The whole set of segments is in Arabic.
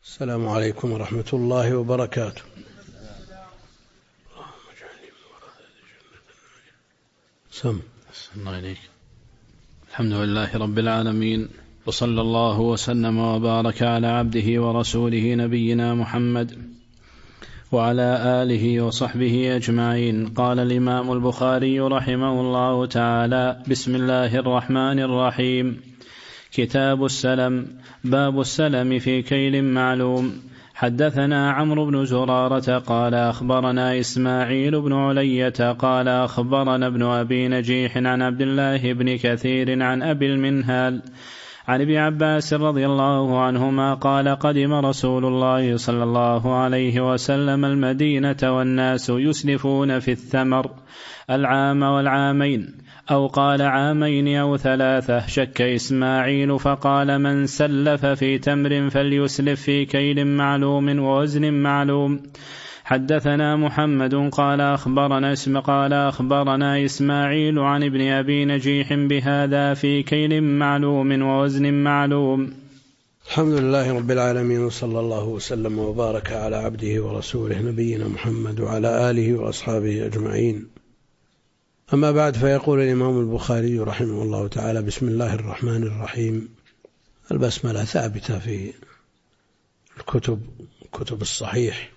السلام عليكم ورحمة الله وبركاته. الله عليك. الحمد لله رب العالمين، وصلى الله وسلم وبارك على عبده ورسوله نبينا محمد وعلى آله وصحبه أجمعين. قال الإمام البخاري رحمه الله تعالى: بسم الله الرحمن الرحيم. كتاب السلم. باب السلم في كيل معلوم. حدثنا عمرو بن زرارة قال أخبرنا إسماعيل بن علية قال أخبرنا ابن أبي نجيح عن عبد الله بن كثير عن أبي المنهال عن ابن عباس رضي الله عنهما قال: قدم رسول الله صلى الله عليه وسلم المدينة والناس يسلفون في الثمر العام والعامين، أو قال عامين أو ثلاثة، شك إسماعيل فقال: من سلف في تمر فليسلف في كيل معلوم ووزن معلوم. حدثنا محمد قال أخبرنا إسماعيل عن ابن أبي نجيح بهذا: في كيل معلوم ووزن معلوم. الحمد لله رب العالمين، وصلى الله وسلم وبارك على عبده ورسوله نبينا محمد وعلى آله وأصحابه أجمعين. أما بعد، فيقول الإمام البخاري رحمه الله تعالى: بسم الله الرحمن الرحيم. البسملة ثابتة في الكتب الصحيح،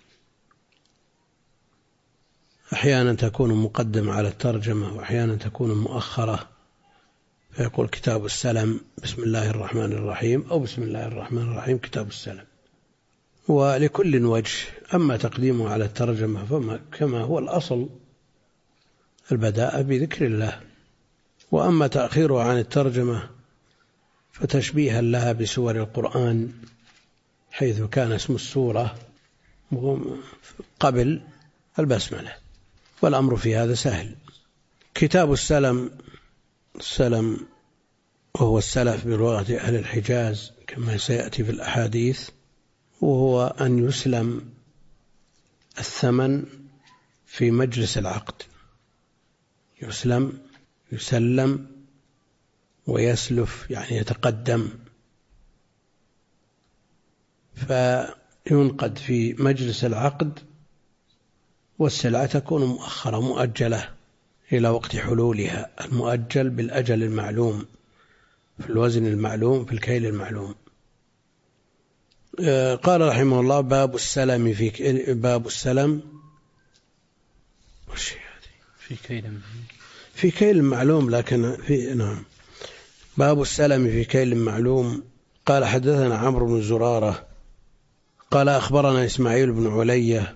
أحيانا تكون مقدمة على الترجمة وأحيانا تكون مؤخرة، فيقول كتاب السلم بسم الله الرحمن الرحيم، أو بسم الله الرحمن الرحيم كتاب السلم، ولكل وجه. أما تقديمه على الترجمة فكما هو الأصل البداء بذكر الله، وأما تأخيره عن الترجمة فتشبيها لها بسور القرآن، حيث كان اسم السورة قبل البسملة، والأمر في هذا سهل. كتاب السلم وهو السلف بلغة أهل الحجاز كما سيأتي في الأحاديث، وهو أن يسلم الثمن في مجلس العقد. يسلم ويسلف، يعني يتقدم، فينقد في مجلس العقد، والسلعة تكون مؤخرة مؤجلة إلى وقت حلولها، المؤجل بالأجل المعلوم، في الوزن المعلوم، في الكيل المعلوم. قال رحمه الله: باب السلم في كيل معلوم، لكن باب السلم في كيل معلوم. قال: حدثنا عمرو بن زرارة قال أخبرنا إسماعيل بن علية،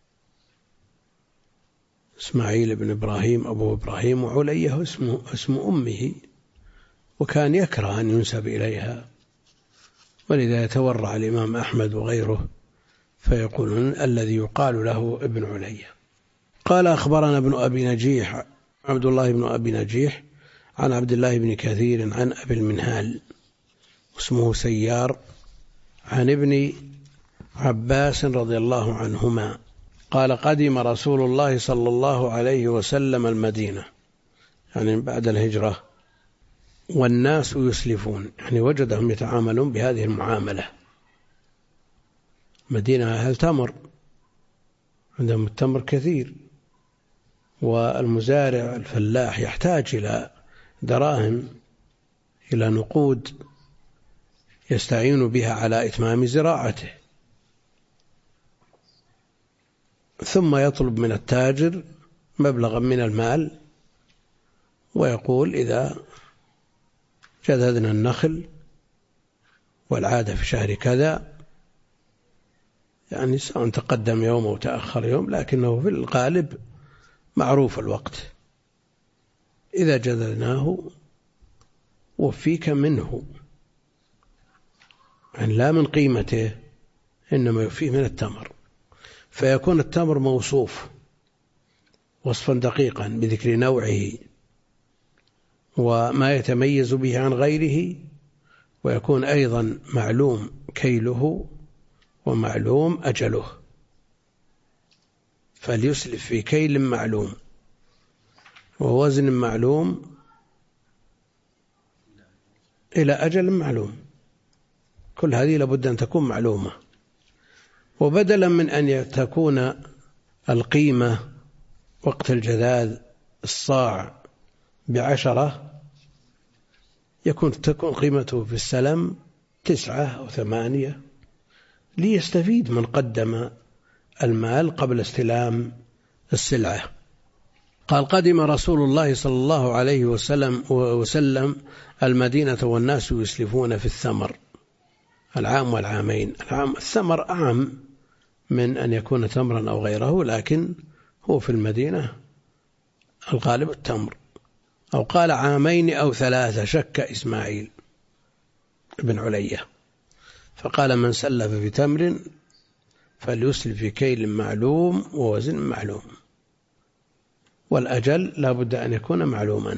إسماعيل بن إبراهيم أبو إبراهيم، وعلية اسم أمه، وكان يكره أن ينسب إليها، ولذا يتورع الإمام أحمد وغيره فيقولون الذي يقال له ابن علية. قال: أخبرنا ابن أبي نجيح عبد الله بن أبي نجيح عن عبد الله بن كثير عن أبي المنهال اسمه سيار عن ابن عباس رضي الله عنهما قال: قدم رسول الله صلى الله عليه وسلم المدينة، يعني بعد الهجرة، والناس يسلفون، يعني وجدهم يتعاملون بهذه المعاملة. مدينة أهل تمر، عندهم التمر كثير، والمزارع الفلاح يحتاج إلى دراهم، إلى نقود يستعين بها على إتمام زراعته، ثم يطلب من التاجر مبلغا من المال ويقول: إذا جددنا النخل، والعادة في شهر كذا، يعني سواء تقدم يوم أو تأخر يوم، لكنه في الغالب معروف الوقت، إذا جددناه وفيك منه، يعني لا من قيمته، إنما يفيه من التمر، فيكون التمر موصوف وصفا دقيقا بذكر نوعه وما يتميز به عن غيره، ويكون أيضا معلوم كيله ومعلوم أجله، فليسلف في كيل معلوم ووزن معلوم إلى أجل معلوم. كل هذه لابد أن تكون معلومة. وبدلا من أن تكون القيمة وقت الجذاذ الصاع ب10 تكون قيمته في السلم 9 أو 8 ليستفيد من قدم المال قبل استلام السلعة. قال قدم رسول الله صلى الله عليه وسلم المدينة والناس يسلفون في الثمر العام والعامين. الثمر أعم من أن يكون تمرا أو غيره، لكن هو في المدينة الغالب التمر. أو قال 2 أو 3 شك إسماعيل بن علية فقال من سلف بتمر فليسلف في كيل معلوم ووزن معلوم، والأجل لا بد أن يكون معلوما.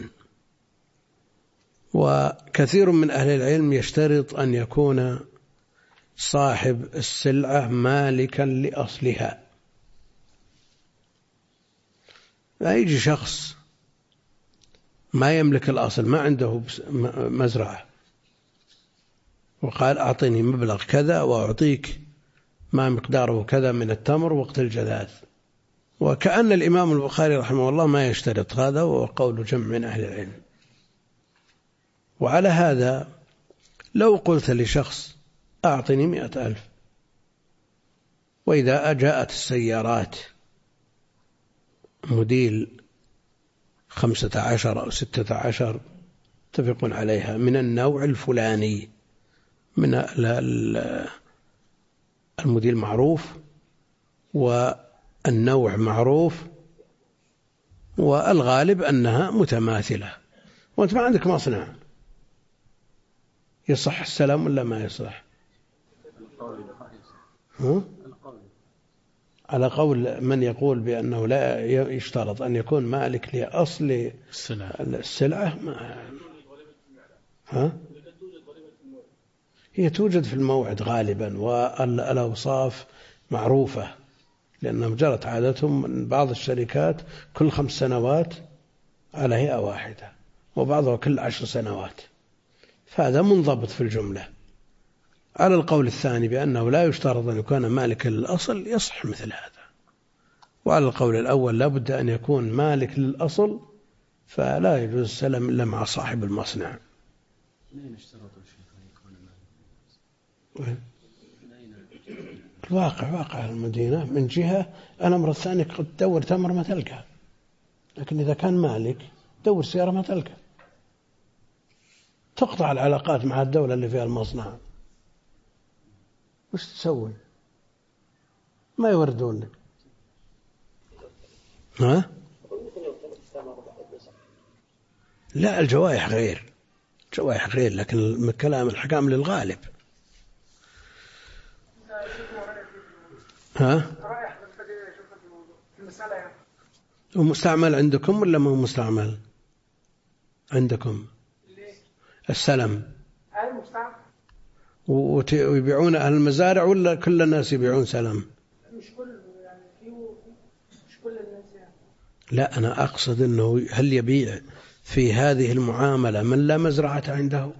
وكثير من أهل العلم يشترط أن يكون صاحب السلعة مالكا لأصلها. لا يجي شخص ما يملك الأصل، ما عنده مزرعة، وقال أعطيني مبلغ كذا وأعطيك ما مقداره كذا من التمر وقت الجذاذ. وكأن الإمام البخاري رحمه الله ما يشترط هذا، وهو قول جمع من أهل العلم. وعلى هذا لو قلت لشخص أعطني 100,000، وإذا جاءت السيارات موديل 15 أو 16 اتفقون عليها من النوع الفلاني، من الموديل معروف والنوع معروف والغالب أنها متماثلة، وأنت ما عندك مصنع، يصح السلام ولا ما يصح؟ على قول من يقول بأنه لا يشترط أن يكون مالك لأصل السلعة. هي توجد في الموعد غالبا، والأوصاف معروفة، لأنهم جرت عادتهم من بعض الشركات كل 5 سنوات على هيئة واحدة، وبعضها كل 10 سنوات، فهذا منضبط في الجملة. على القول الثاني بأنه لا يشترط أن يكون مالك للأصل يصح مثل هذا. وعلى القول الأول لا بد أن يكون مالك للأصل، فلا يجوز السلم إلا مع صاحب المصنع. واقع المدينة من جهة، الأمر الثاني قد تدور تمر ما تلقى، لكن إذا كان مالك دور سيارة ما تلقى، تقطع العلاقات مع الدولة اللي فيها المصنع، وش تسوي؟ ما يوردون لك. لا، الجوائح غير، لكن كلام الحكام للغالب. ومستعمل عندكم ولا ما هو مستعمل عندكم؟ السلم ويبيعون أهل المزارع ولا كل الناس يبيعون سلم؟ مش كل الناس يعني. لا، أنا أقصد أنه هل يبيع في هذه المعاملة من لا مزرعة عنده؟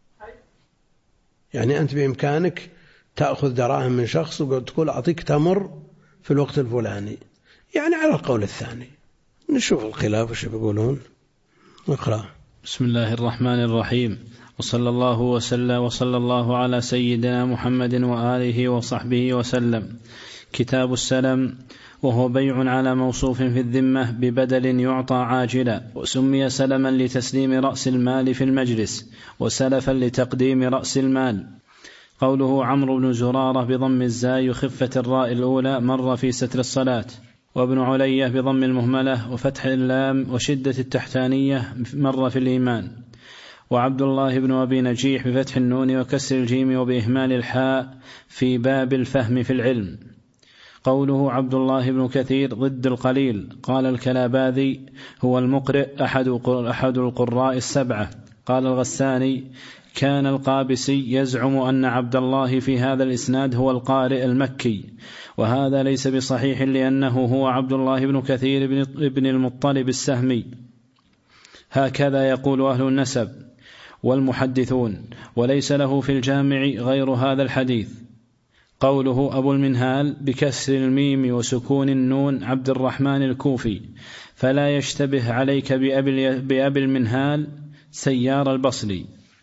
يعني أنت بإمكانك تأخذ دراهم من شخص وتقول أعطيك تمر في الوقت الفلاني، يعني على القول الثاني. نشوف الخلاف وش بيقولون. نقرأ. بسم الله الرحمن الرحيم، وصلى الله على سيدنا محمد وآله وصحبه وسلم. كتاب السلم، وهو بيع على موصوف في الذمة ببدل يعطى عاجلا، وسمي سلما لتسليم رأس المال في المجلس، وسلفا لتقديم رأس المال. قوله عمرو بن زرارة بضم الزاي وخفة الراء الأولى مر في ستر الصلاة، وابن علية بضم المهملة وفتح اللام وشدة التحتانية مر في الإيمان، وعبد الله بن أبي نجيح بفتح النون وكسر الجيم وبإهمال الحاء في باب الفهم في العلم. قوله عبد الله بن كثير ضد القليل. قال الكلاباذي هو المقرئ أحد القراء 7. قال الغساني كان القابسي يزعم أن عبد الله في هذا الإسناد هو القارئ المكي، وهذا ليس بصحيح، لأنه هو عبد الله بن كثير بن المطلب السهمي، هكذا يقول أهل النسب والمحدثون، وليس له في الجامع غير هذا الحديث. قوله أبو المنهال بكسر الميم وسكون النون عبد الرحمن الكوفي، فلا يشتبه عليك بأبي المنهال سيار البصري.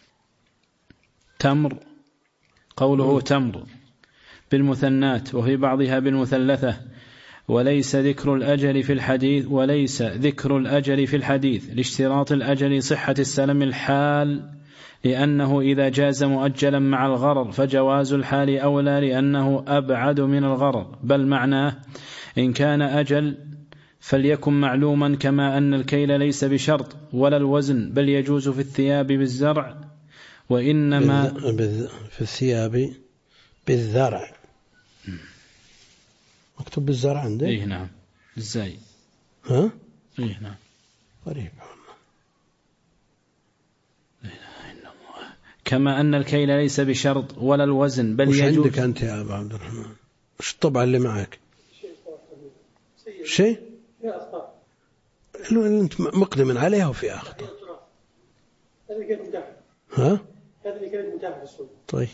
تمر، قوله تمر بالمثنات وفي بعضها بالمثلثة، وليس ذكر الأجل في الحديث لاشتراط الأجل صحة السلم الحال، لأنه إذا جاز مؤجلا مع الغرر فجواز الحال أولى لأنه أبعد من الغرر، بل معناه إن كان أجل فليكن معلوما، كما أن الكيل ليس بشرط ولا الوزن، بل يجوز في الثياب بالزرع، وإنما في الثياب بالذرع. مكتوب بالزرع عندك؟ إيه نعم، إزاي؟ ها؟ إيه نعم، غريب. كما أن الكيل ليس بشرط ولا الوزن، بل وش يجوز. عندك أنت يا أبا عبد الرحمن؟ وش الطبع اللي معك؟ شيء؟ اللي أنت مقدم عليها وفي أخطاء. ها؟ هذا اللي كانت متاحة في السوق.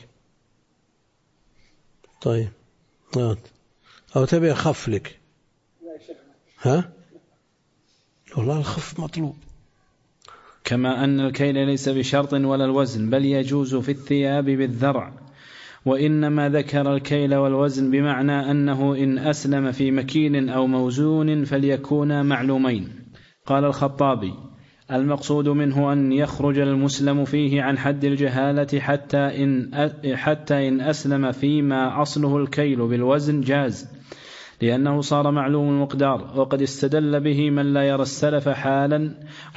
طيب أو تبي أخف لك؟ ها؟ والله الخف مطلوب. كما أن الكيل ليس بشرط ولا الوزن، بل يجوز في الثياب بالذرع، وإنما ذكر الكيل والوزن بمعنى أنه إن أسلم في مكيل أو موزون فليكونا معلومين. قال الخطابي المقصود منه أن يخرج المسلم فيه عن حد الجهالة حتى إن أسلم فيما أصله الكيل بالوزن جاز، لأنه صار معلوم المقدار. وقد استدل به من لا يرى السلف حالا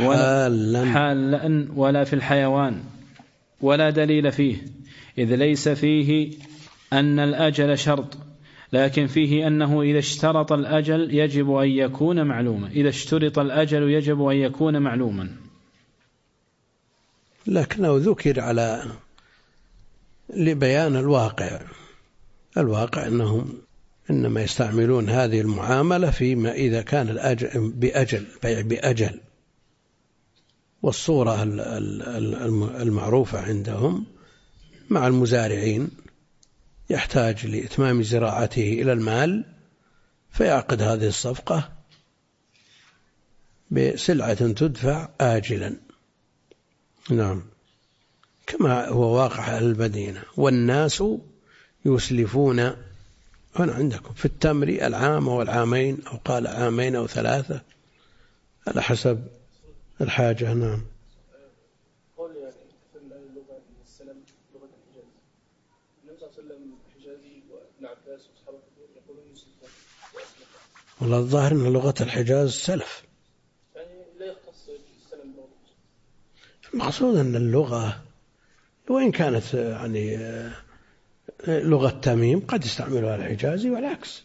ولا في الحيوان، ولا دليل فيه، إذ ليس فيه أن الأجل شرط، لكن فيه أنه إذا اشترط الأجل يجب أن يكون معلوما، إذا اشترط الأجل يجب أن يكون معلوما. لكنه ذكر على لبيان الواقع أنهم إنما يستعملون هذه المعاملة فيما إذا كان الأجل بيع بأجل. والصورة المعروفة عندهم مع المزارعين يحتاج لإتمام زراعته إلى المال، فيعقد هذه الصفقة بسلعة تدفع آجلا. نعم، كما هو واقع أهل المدينة. والناس يسلفون، هنا عندكم في التمر العام والعامين، أو قال عامين أو ثلاثة على حسب الحاجة. نعم. والله الظاهر أن لغة الحجاز سلف، يعني لا يختص السلم بلغة. المقصود أن اللغة وإن كانت يعني لغة تميم قد يستعملها الحجازي والعكس،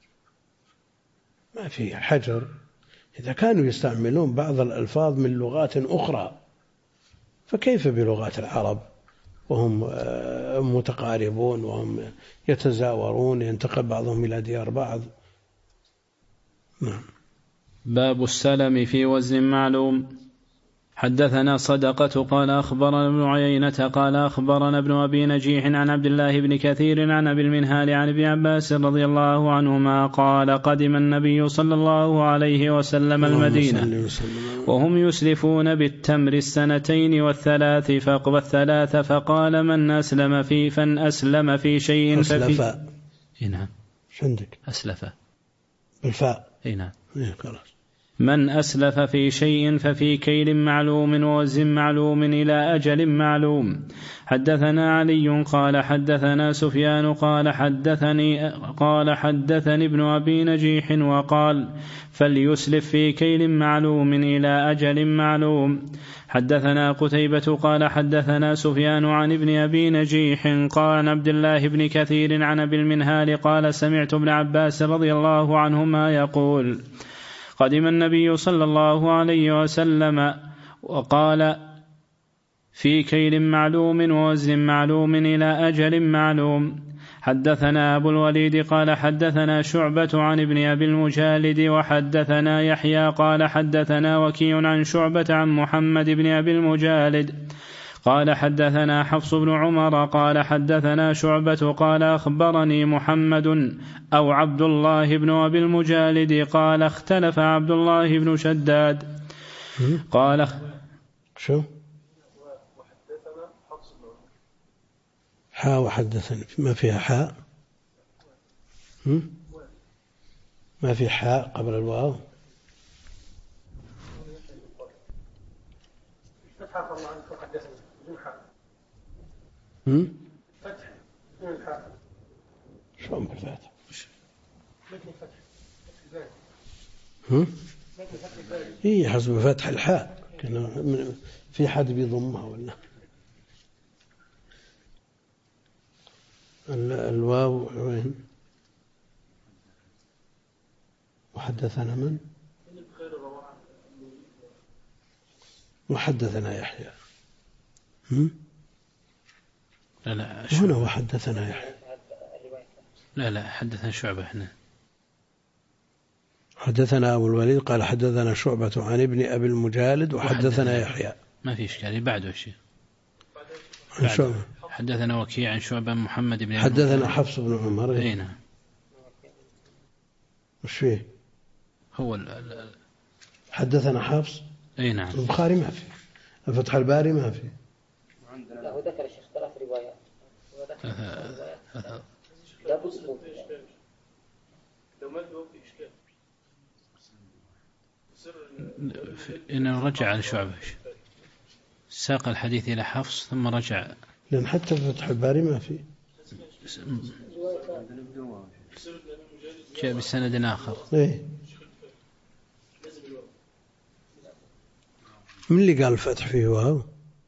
ما في حجر. إذا كانوا يستعملون بعض الألفاظ من لغات أخرى فكيف بلغات العرب وهم متقاربون وهم يتزاورون، ينتقل بعضهم إلى ديار بعض. نعم. باب السلم في وزن معلوم. حدثنا صدقة قال أخبرنا ابن عيينة قال أخبرنا ابن أبي نجيح عن عبد الله بن كثير عن أبي المنهال عن ابن عباس رضي الله عنهما قال قدم النبي صلى الله عليه وسلم المدينة وهم يسلفون بالتمر السنتين والثلاث فقال من أسلم في شيء أسلف. نعم. عندك أسلف بالفاء. نعم. خلاص. من أسلف في شيء ففي كيل معلوم ووزن معلوم إلى أجل معلوم. حدثنا علي قال حدثنا سفيان قال حدثني ابن أبي نجيح وقال فليسلف في كيل معلوم إلى أجل معلوم. حدثنا قتيبة قال حدثنا سفيان عن ابن أبي نجيح قال عن عبد الله بن كثير عن أبي المنهال قال سمعت ابن عباس رضي الله عنهما يقول قدم النبي صلى الله عليه وسلم وقال في كيل معلوم ووزن معلوم إلى أجل معلوم. حدثنا أبو الوليد قال حدثنا شعبة عن ابن أبي المجالد وحدثنا يحيى قال حدثنا وكيع عن شعبة عن محمد بن أبي المجالد قال حدثنا حفص بن عمر قال حدثنا شعبة قال أخبرني محمد أو عبد الله بن أبي المجالد قال اختلف عبد الله بن شداد قال شو حاء وحدثني ما فيها حاء ما في حاء قبل الواو فتح الله عنك وحدثني بدون حاء فتح بدون الحاء شلون بالفتح متن فتح الباري متن فتح الباري هي حسب فتح الحاء في حد بيضمها ولا الواو وين وحدثنا من وحدثنا يحيى لا هنا وحدثنا يحيى لا حدثنا شعبة هنا حدثنا أبو الوليد قال حدثنا شعبة عن ابن أبي المجالد وحدثنا يحيى ما في إشكال بعده شيء حدثنا وكيع عن شعبة محمد بن حدثنا حفص بن عمر نعم وش فيه هو حدثنا حفص نعم البخاري ما فيه الفتح الباري ما فيه لا هو ذكر الشيخ ثلاث روايات لا بسبوك لو ما له في إشكال إنه رجع على شعبة ساق الحديث إلى حفص ثم رجع لأن حتى في فتح الباري ما فيه جاء بسند آخر من اللي قال الفتح فيه واو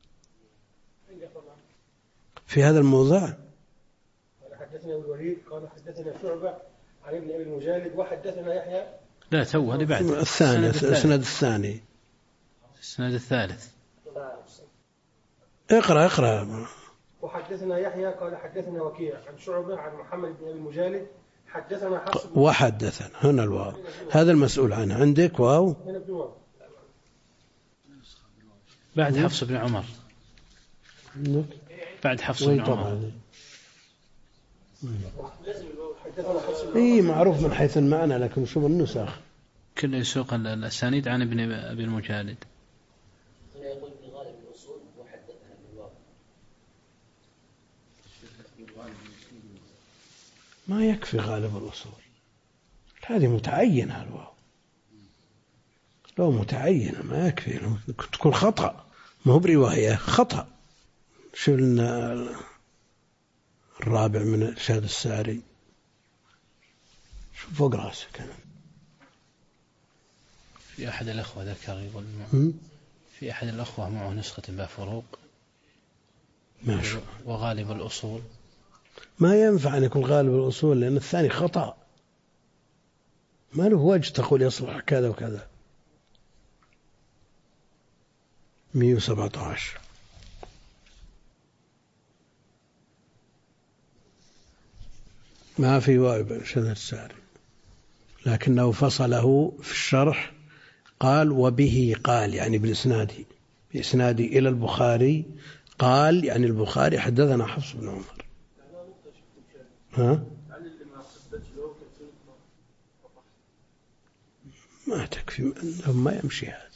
في هذا الموضع قال حدثنا أبو الوليد قال حدثنا شعبة عن ابن أبي المجالد وحدثنا يحيى لا تو هذه بعد الثاني السند الثاني السند الثالث اقرأ وحدثنا يحيى قال حدثنا وكيع عن شعبة عن محمد بن أبي المجالد حدثنا حفص وحدثنا هنا الواو هذا المسؤول عنه عندك واو هنا بدون واو بعد حفص بن عمر بعد حفص بن عمر اي معروف من حيث المعنى لكن شوف النسخ كل يسوق الأسانيد عن ابن أبي المجالد يقول في غالب الأصول وحدثنا بالواو ما يكفي غالب الأصول هذه متعينة الواو لو متعينة ما يكفي تكون خطأ ما هو برواية خطأ شو لنا الرابع من إرشاد الساري شو فوق راسك أنا في أحد الأخوة ذكر يقول في أحد الأخوة معه نسخة بها فروق ماشي وغالب الأصول ما ينفع أن يكون غالب الأصول لأن الثاني خطأ ما له وجه تقول يصلح كذا وكذا 117 ما في واو شذا الساري لكنه فصله في الشرح قال وبه قال يعني بإسنادي إلى البخاري قال يعني البخاري حدثنا حفص بن عمر ما تكفي ما يمشي هذا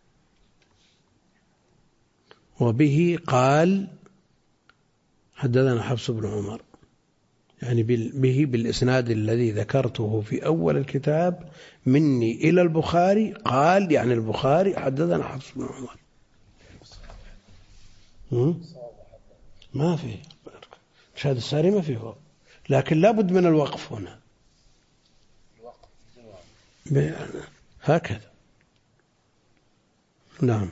وبه قال حدثنا حفص بن عمر يعني به بالإسناد الذي ذكرته في أول الكتاب مني إلى البخاري قال يعني البخاري حدثنا حفص بن عمر ما في شهادة الساري ما فيه لكن لابد من الوقف هنا هكذا نعم.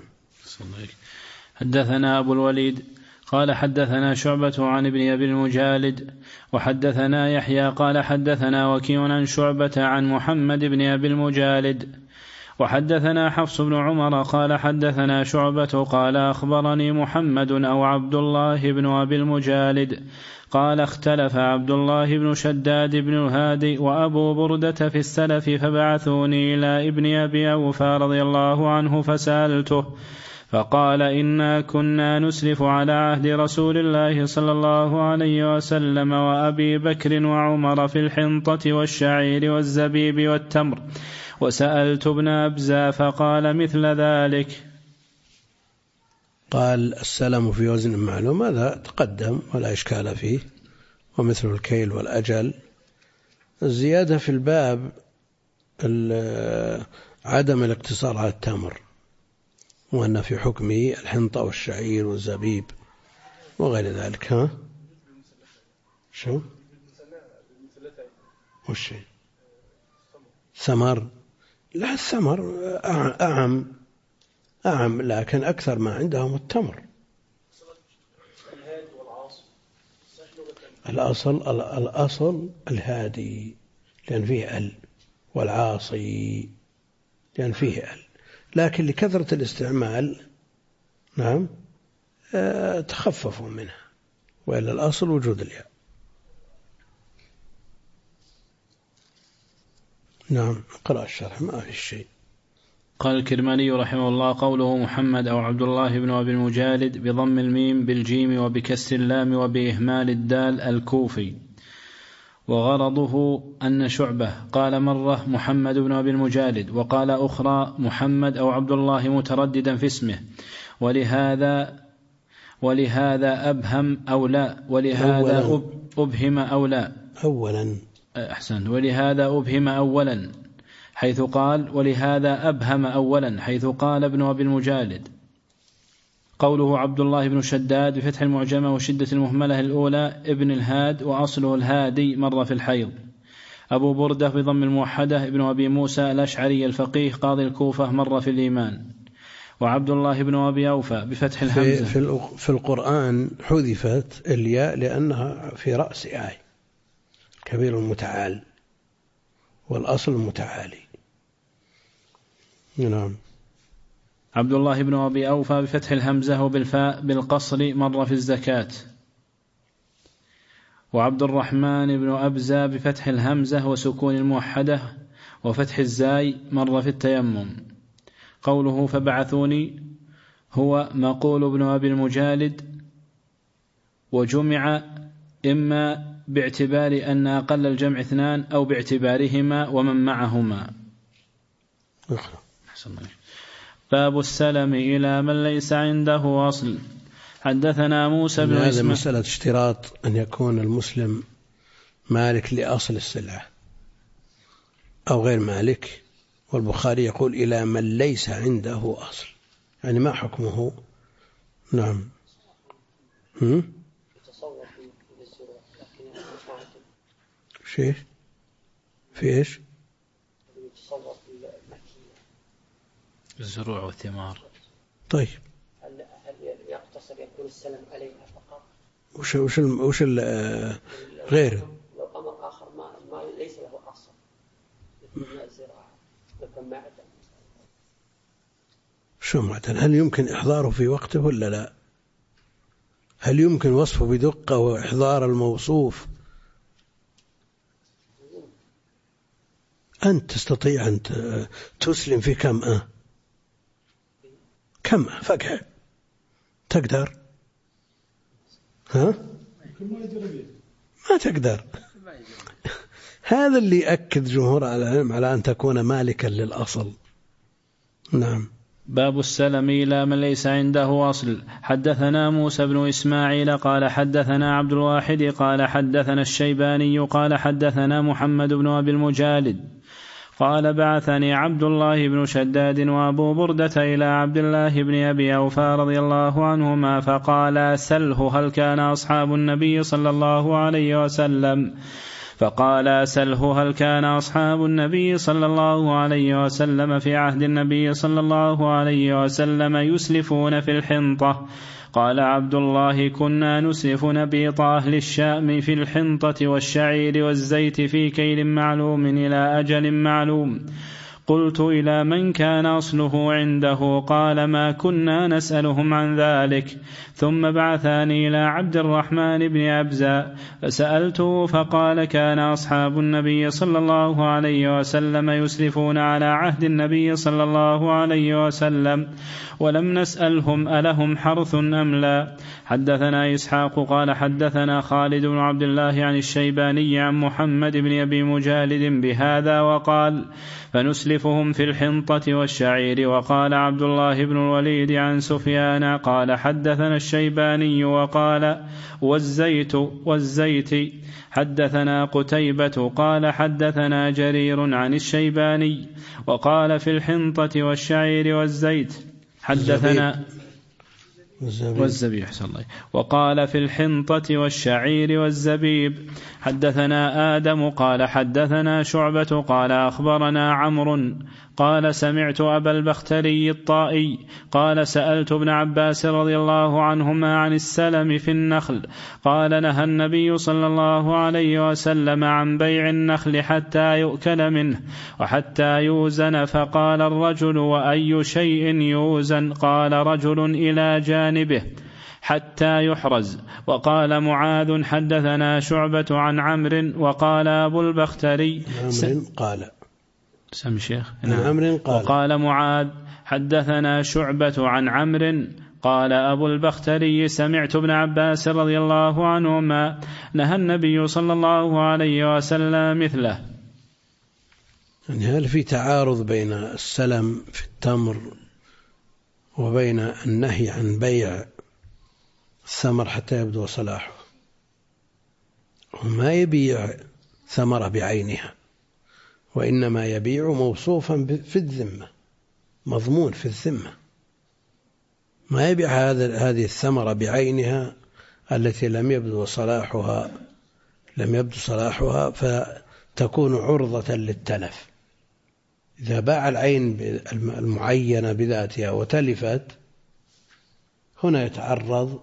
حدثنا أبو الوليد قال حدثنا شعبة عن ابن أبي المجالد وحدثنا يحيى قال حدثنا وكيع عن شعبة عن محمد بن أبي المجالد وحدثنا حفص بن عمر قال حدثنا شعبة قال أخبرني محمد أو عبد الله بن أبي المجالد قال اختلف عبد الله بن شداد بن الهادي وأبو بردة في السلف فبعثوني إلى ابن أبي أوفى رضي الله عنه فقال إنا كنا نسلف على عهد رسول الله صلى الله عليه وسلم وأبي بكر وعمر في الحنطة والشعير والزبيب والتمر، وسألت ابن أبزة فقال مثل ذلك. قال السلم في وزن معلوم، هذا تقدم ولا إشكال فيه، ومثل الكيل والأجل. الزيادة في الباب عدم الاقتصار على التمر، وأن في حكمه الحنطة والشعير والزبيب وغير ذلك. ها شو وش ثمر؟ لا، الثمر أعم، لكن أكثر ما عندهم التمر. الأصل الهادي لأن فيه ال، والعاصي لأن فيه ال، لكن لكثرة الاستعمال نعم تخففوا منها، وإلا الأصل وجود الياء. نعم، اقرأ الشرح ما في شيء. قال الكرماني رحمه الله: قوله محمد أو عبد الله بن أبي المجالد بضم الميم بالجيم وبكسر اللام وبإهمال الدال الكوفي. وغرضه أن شعبة قال مرة محمد بن أبي المجالد، وقال أخرى محمد أو عبد الله مترددا في اسمه، ولهذا أبهم أو لا، ولهذا أبهم أو لا أولا أحسن، ولهذا أبهم أولا حيث قال، ولهذا أبهم أولا حيث قال ابن أبي المجالد. قوله عبد الله بن شداد بفتح المعجمة وشدة المهملة الأولى ابن الهاد، وأصله الهادي، مر في الحيض. أبو بردة بضم الموحدة ابن أبي موسى الأشعري الفقيه قاضي الكوفة، مر في الإيمان. وعبد الله بن أبي أوفى بفتح الهمزة. في القرآن حذفت الياء لأنها في رأس آية، كبير المتعال، والأصل المتعالي. نعم. عبد الله بن أبي أوفى بفتح الهمزة وبالفاء بالقصر، مر في الزكاة. وعبد الرحمن بن أبزة بفتح الهمزة وسكون الموحدة وفتح الزاي، مر في التيمم. قوله فبعثوني هو مقول ابن أبي المجالد، وجمع إما باعتبار أن أقل الجمع 2 أو باعتبارهما ومن معهما. باب السلم إلى من ليس عنده أصل. حدثنا موسى بن هذا مسألة اشتراط أن يكون المسلم مالك لأصل السلعة أو غير مالك، والبخاري يقول إلى من ليس عنده أصل، يعني ما حكمه؟ نعم. شيء في إيش؟ الزروع والثمار. طيب هل يقتصر يكون السلم عليها فقط؟ وش غيره؟ لو أمر آخر ما ليس له أصل، مثل الزراعة، مثل معدن. شو معدن؟ هل يمكن إحضاره في وقته ولا لا؟ هل يمكن وصفه بدقة وإحضار الموصوف؟ أنت تستطيع أن تسلم في كم فقه تقدر؟ ها؟ ما تقدر. هذا اللي يأكد جمهور العلم على أن تكون مالكا للأصل. نعم. باب السلم إلى من ليس عنده أصل. حدثنا موسى بن إسماعيل قال حدثنا عبد الواحد قال حدثنا الشيباني قال حدثنا محمد بن أبي المجالد قال بعثني عبد الله بن شداد وأبو بردة إلى عبد الله بن أبي أوفى رضي الله عنهما فقال سله هل كان أصحاب النبي صلى الله عليه وسلم فقال سله هل كان أصحاب النبي صلى الله عليه وسلم في عهد النبي صلى الله عليه وسلم يسلفون في الحنطة. قال عبد الله كنا نسلف نبيط أهل الشام في الحنطة والشعير والزيت في كيل معلوم إلى أجل معلوم. قلت إلى من كان أصله عنده؟ قال ما كنا نسألهم عن ذلك. ثم بعثاني إلى عبد الرحمن بن أبزة فسألته فقال كان أصحاب النبي صلى الله عليه وسلم يسرفون على عهد النبي صلى الله عليه وسلم ولم نسألهم ألهم حرث أم لا. حدثنا إسحاق قال حدثنا خالد بن عبد الله عن الشيباني عن محمد بن أبي مجالد بهذا وقال فنسلفهم في الحنطة والشعير. وقال عبد الله بن الوليد عن سفيان قال حدثنا الشيباني وقال والزيت. حدثنا قتيبة قال حدثنا جرير عن الشيباني وقال في الحنطة والشعير والزيت. حدثنا والزبيب حسن الله. وقال في الحنطة والشعير والزبيب. حدثنا آدم قال حدثنا شعبة قال أخبرنا عمرو قال سمعت أبا البختري الطائي قال سألت ابن عباس رضي الله عنهما عن السلم في النخل قال نهى النبي صلى الله عليه وسلم عن بيع النخل حتى يؤكل منه وحتى يوزن. فقال الرجل وأي شيء يوزن؟ قال رجل إلى جانبه حتى يحرز. وقال معاذ حدثنا شعبة عن عمرو وقال أبو البختري قال سم شيخ وقال معاذ حدثنا شعبة عن عمرو قال أبو البختري سمعت ابن عباس رضي الله عنهما نهى النبي صلى الله عليه وسلم مثله. يعني هل في تعارض بين السلم في التمر وبين النهي عن بيع الثمر حتى يبدو صلاحه؟ وما يبيع ثمرة بعينها وإنما يبيع موصوفا في الذمة مضمون في الذمة، ما يبيع هذه الثمرة بعينها التي لم يبدو صلاحها فتكون عرضة للتلف. إذا باع العين المعينة بذاتها وتلفت هنا يتعرض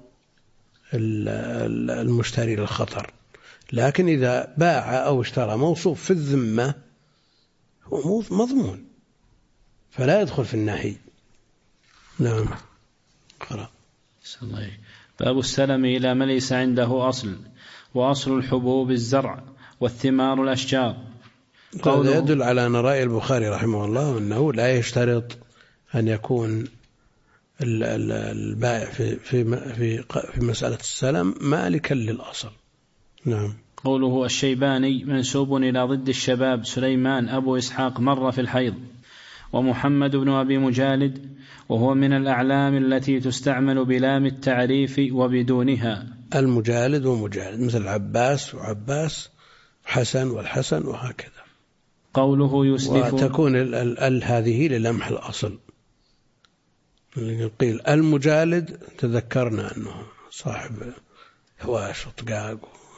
المشتري للخطر. لكن إذا باع أو اشترى موصوف في الذمة هو مضمون فلا يدخل في النهي. نعم. قرأ. باب السلم إلى من ليس عنده أصل. وأصل الحبوب الزرع والثمار الأشجار. هذا يدل على أن رأي البخاري رحمه الله أنه لا يشترط أن يكون البائع في مسألة السلم مالكا للأصل. نعم. قوله الشيباني منسوب إلى ضد الشباب سليمان أبو إسحاق مر في الحيض. ومحمد بن أبي مجالد وهو من الأعلام التي تستعمل بلام التعريف وبدونها. المجالد ومجالد مثل عباس وعباس حسن والحسن وهكذا. قوله يسلف وتكون هذه للمح الأصل. قيل المجالد تذكرنا أنه صاحب هواش وطقاق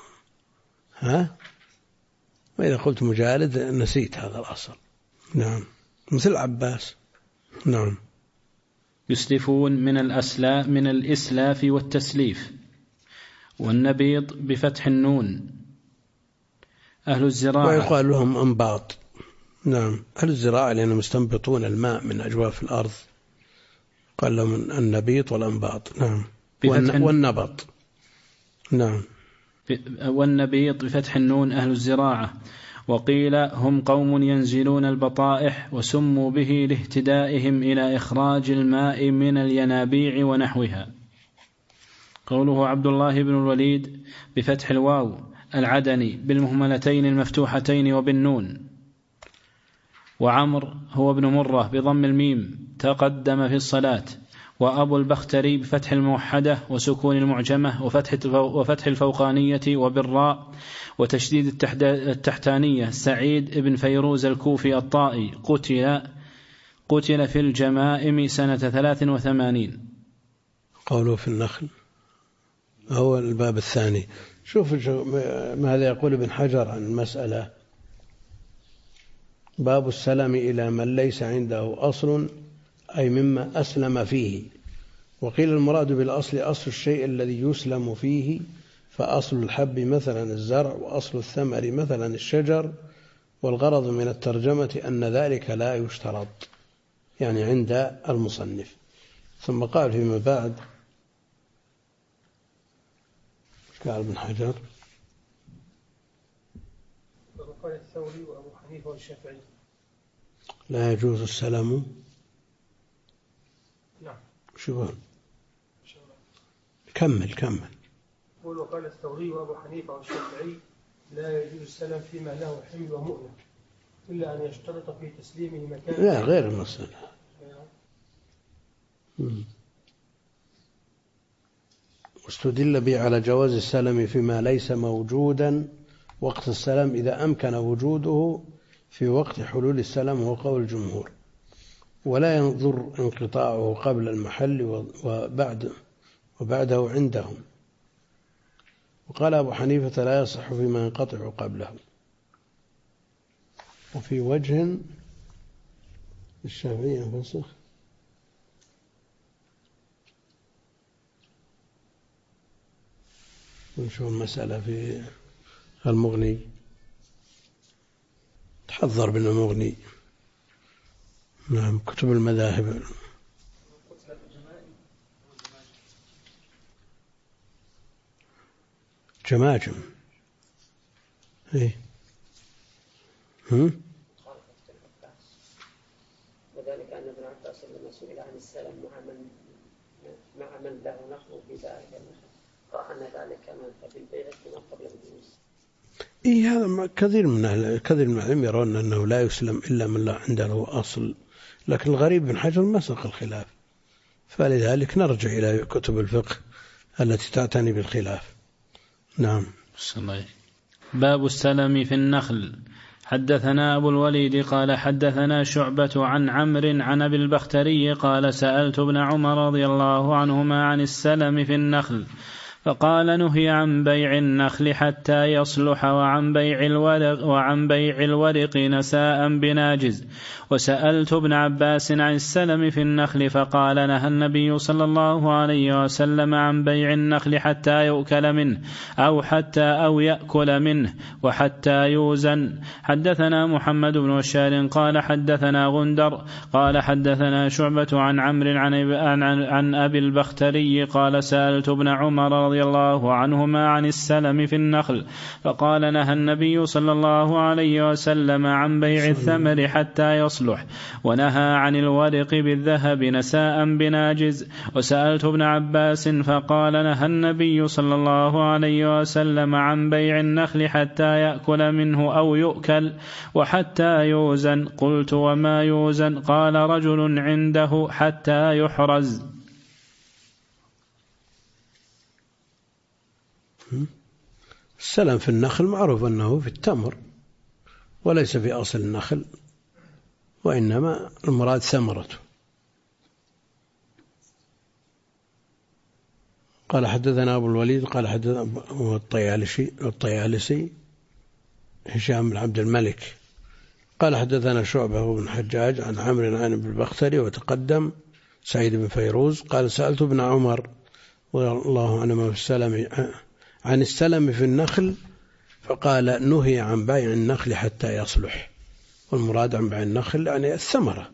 وإذا قلت مجالد نسيت هذا الأصل. نعم. مثل عباس. نعم. يسلفون من الإسلاف والتسليف. والنبيض بفتح النون. أهل الزراعة ويقال لهم أنباط. نعم. أهل الزراعة لأنهم يستنبطون الماء من أجواف الأرض قال لهم النبيط والأنباط. نعم. والنبط. نعم. والنبيط بفتح النون أهل الزراعة. وقيل هم قوم ينزلون البطائح وسموا به لاهتدائهم إلى إخراج الماء من الينابيع ونحوها. قوله عبد الله بن الوليد بفتح الواو العدني بالمهملتين المفتوحتين وبالنون. وعمر هو ابن مرة بضم الميم تقدم في الصلاة. وأبو البختري بفتح الموحدة وسكون المعجمة وفتح الفوقانية وبالراء وتشديد التحتانية. سعيد بن فيروز الكوفي الطائي قتل في الجمائم سنة 83. قوله في النخل هو الباب الثاني. شوف ماذا يقول ابن حجر عن المسألة. باب السلم إلى من ليس عنده أصل أي مما أسلم فيه. وقيل المراد بالأصل أصل الشيء الذي يسلم فيه، فأصل الحب مثلا الزرع، وأصل الثمر مثلا الشجر، والغرض من الترجمة أن ذلك لا يشترط، يعني عند المصنف. ثم قال فيما بعد قال ابن حجر وقال الثوري وأبو حنيفة والشافعي لا يجوز السلام. نعم. شو كمل. يقول وقال الثوري وأبو حنيفة والشافعي لا يجوز السلام فيما له حمل ومؤنة إلا أن يشترط في تسليمه مكان. لا غير المسألة. واستدل به على جواز السلام فيما ليس موجودا وقت السلام إذا أمكن وجوده في وقت حلول السلام، وهو قول الجمهور، ولا ينظر انقطاعه قبل المحل وبعده عندهم. وقال أبو حنيفة لا يصح فيما ينقطع قبله. وفي وجه الشافعي فسخ ونشوف المسألة في المغني. تحضر بالمغني. نعم كتب المذاهب. جماجم. ايه وذلك أن ابن عباس لما سئل عن السلام مع من له نخل في ذلك النخل قال أن ذلك من في البيت من قبل الجلوس. هذا كثير من العلم يرون أنه لا يسلم إلا من لا عنده أصل، لكن الغريب بن حجر مسق الخلاف، فلذلك نرجع إلى كتب الفقه التي تعتني بالخلاف. نعم. باب السلم في النخل. حدثنا أبو الوليد قال حدثنا شعبة عن عمرو عن أبي البختري قال سألت ابن عمر رضي الله عنهما عن السلم في النخل فقال نهي عن بيع النخل حتى يصلح وعن بيع الورق نساء بناجز. وسألت ابن عباس عن السلم في النخل فقال نهى النبي صلى الله عليه وسلم عن بيع النخل حتى يؤكل منه أو يأكل منه وحتى يوزن. حدثنا محمد بن بشار قال حدثنا غندر قال حدثنا شعبة عن عمرو عن أبي البختري قال سألت ابن عمر رضي الله عنهما عن السلم في النخل فقال نهى النبي صلى الله عليه وسلم عن بيع الثمر حتى يصلح ونهى عن الورق بالذهب نساء بناجز. وسألت ابن عباس فقال نهى النبي صلى الله عليه وسلم عن بيع النخل حتى يأكل منه أو يؤكل وحتى يوزن. قلت وما يوزن؟ قال رجل عنده حتى يحرز. السلم في النخل معروف أنه في التمر وليس في أصل النخل، وإنما المراد ثمرته. قال حدثنا أبو الوليد قال حدثنا الطيالسي هشام بن عبد الملك قال حدثنا شعبة بن حجاج عن عمرو عن ابن البختري وتقدم سعيد بن فيروز قال سألت ابن عمر رضي الله عنهما عن السلم في النخل فقال نهي عن بيع النخل حتى يصلح. والمراد عن بيع النخل يعني الثمرة.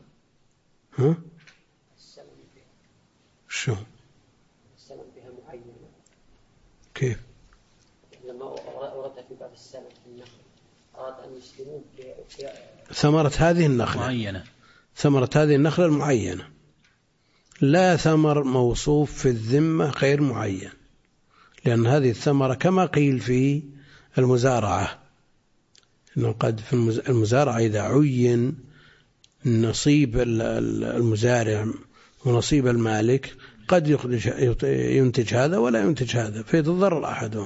شو السلم بها معينة كيف؟ لما ورد في باب السلم في النخل أراد أن يسلمون ثمرة هذه النخلة معينة، ثمرة هذه النخلة المعينة، لا ثمر موصوف في الذمة غير معين، لأن هذه الثمرة كما قيل في المزارعة إنه قد في المزارعة إذا عين نصيب المزارع ونصيب المالك قد ينتج هذا ولا ينتج هذا فيتضرر أحدهم.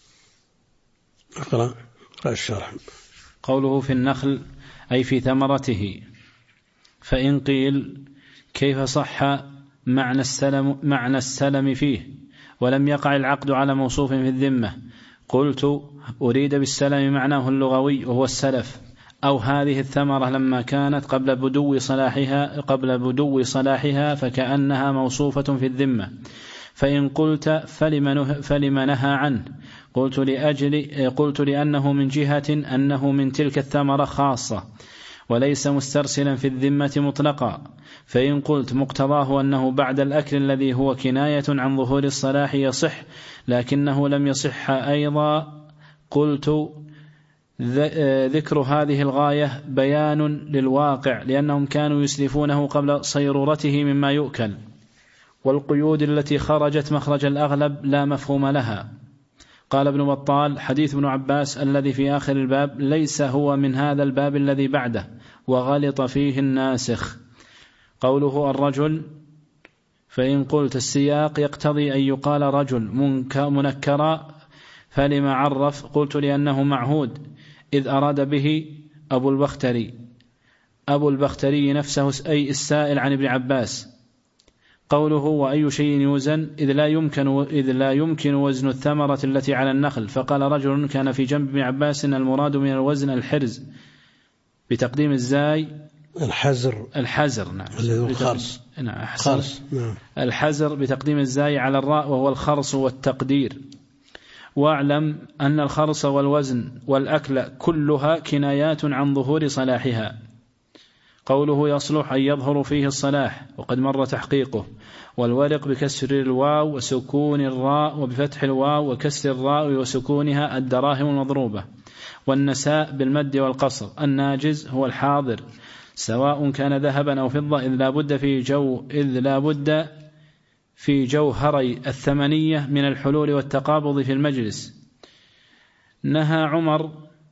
أقرأ الشرح. قوله في النخل أي في ثمرته. فإن قيل كيف صح معنى السلم فيه ولم يقع العقد على موصوف في الذمة؟ قلت أريد بالسلم معناه اللغوي وهو السلف أو هذه الثمرة لما كانت قبل بدو صلاحها فكأنها موصوفة في الذمة. فإن قلت فلم نهى عنه؟ قلت لأنه من جهة أنه من تلك الثمرة خاصة وليس مسترسلا في الذمة مطلقا. فإن قلت مقتضاه أنه بعد الأكل الذي هو كناية عن ظهور الصلاح يصح لكنه لم يصح أيضا، قلت ذكر هذه الغاية بيان للواقع، لأنهم كانوا يسلفونه قبل صيرورته مما يؤكل، والقيود التي خرجت مخرج الأغلب لا مفهوم لها. قال ابن بطال: حديث ابن عباس الذي في آخر الباب ليس هو من هذا الباب الذي بعده، وغلط فيه الناسخ. قوله الرجل، فإن قلت السياق يقتضي أن يقال رجل منكرا، فلما عرف؟ قلت لأنه معهود، إذ أراد به أبو البختري نفسه أي السائل عن ابن عباس. قوله وأي شيء يوزن، إذ لا يمكن وزن الثمرة التي على النخل. فقال رجل كان في جنب ابن عباس المراد من الوزن الحرز بتقديم الزاي، الحزر نعم، الخرص نعم. الحزر بتقديم الزاي على الراء، وهو الخرص والتقدير. واعلم أن الخرص والوزن والأكل كلها كنايات عن ظهور صلاحها. قوله يصلح أن يظهر فيه الصلاح، وقد مر تحقيقه. والورق بكسر الواو وسكون الراء، وبفتح الواو وكسر الراء وسكونها الدراهم المضروبة. والنساء بالمد والقصر. الناجز هو الحاضر، سواء كان ذهبا أو فضة، إذ لا بد في جوهري الثمنية من الحلول والتقابض في المجلس. نهى عمر،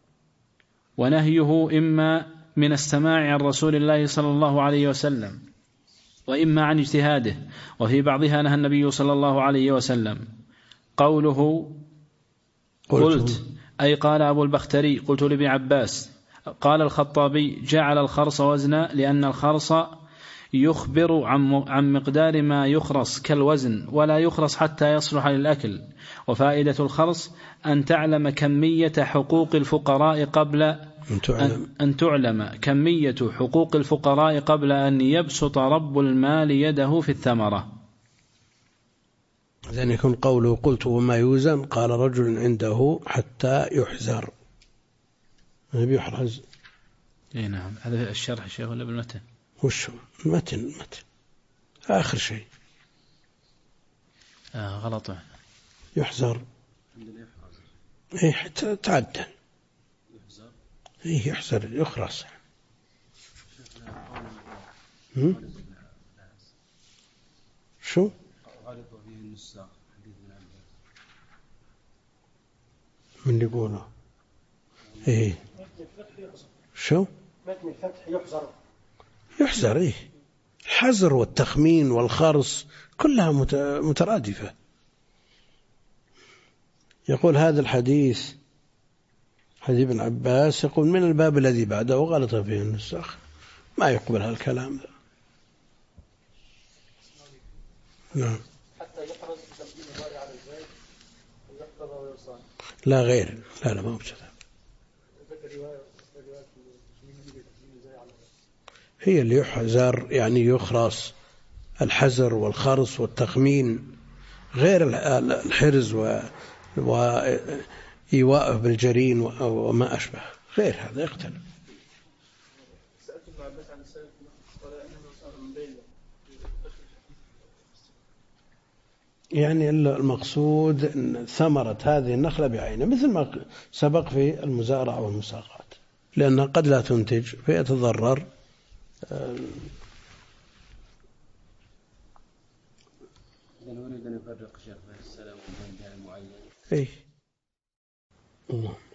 ونهيه إما من السماع عن رسول الله صلى الله عليه وسلم، وإما عن اجتهاده، وفي بعضها نهى النبي صلى الله عليه وسلم. قوله قلت أي قال أبو البختري قلت لابن عباس. قال الخطابي جعل الخرص وزنا لأن الخرص يخبر عن مقدار ما يخرص كالوزن، ولا يخرص حتى يصلح للأكل. وفائدة الخرص أن تعلم كمية حقوق الفقراء قبل أن تعلم كمية حقوق الفقراء قبل أن يبسط رب المال يده في الثمرة. إذن يكون قوله قلت وما يوزن، قال رجل عنده حتى يحزر، يحرز. إيه نعم، هذا الشرح الشيخ ولا بالمتن؟ وش المتن آخر شيء. غلط، يحزر. إيه حتى تعدل. إيه يحزر يخرس. شو؟ من يقوله؟ إيه شو؟ متن الفتح يحزر. إيه الحزر والتخمين والخرص كلها مترادفة. يقول هذا الحديث حديث ابن عباس، يقول من الباب الذي بعده وغلط فيه النساخ، ما يقبل هالكلام ذا. نعم. حتى يحرز بتقديم المال على الزيت ويحفظ ويصان. لا غير، لا ما بكذا. هي اللي يحزر يعني يخرص، الحزر والخرص والتخمين، غير الحرز وإيواءه بالجرين وما أشبه، غير هذا يختلف. يعني المقصود أن ثمرة هذه النخلة بعينها، مثل ما سبق في المزارعة والمساقات، لأنها قد لا تنتج فيتضرر. نريد أن نفرق شيخ بين السلام وبين معين. إيه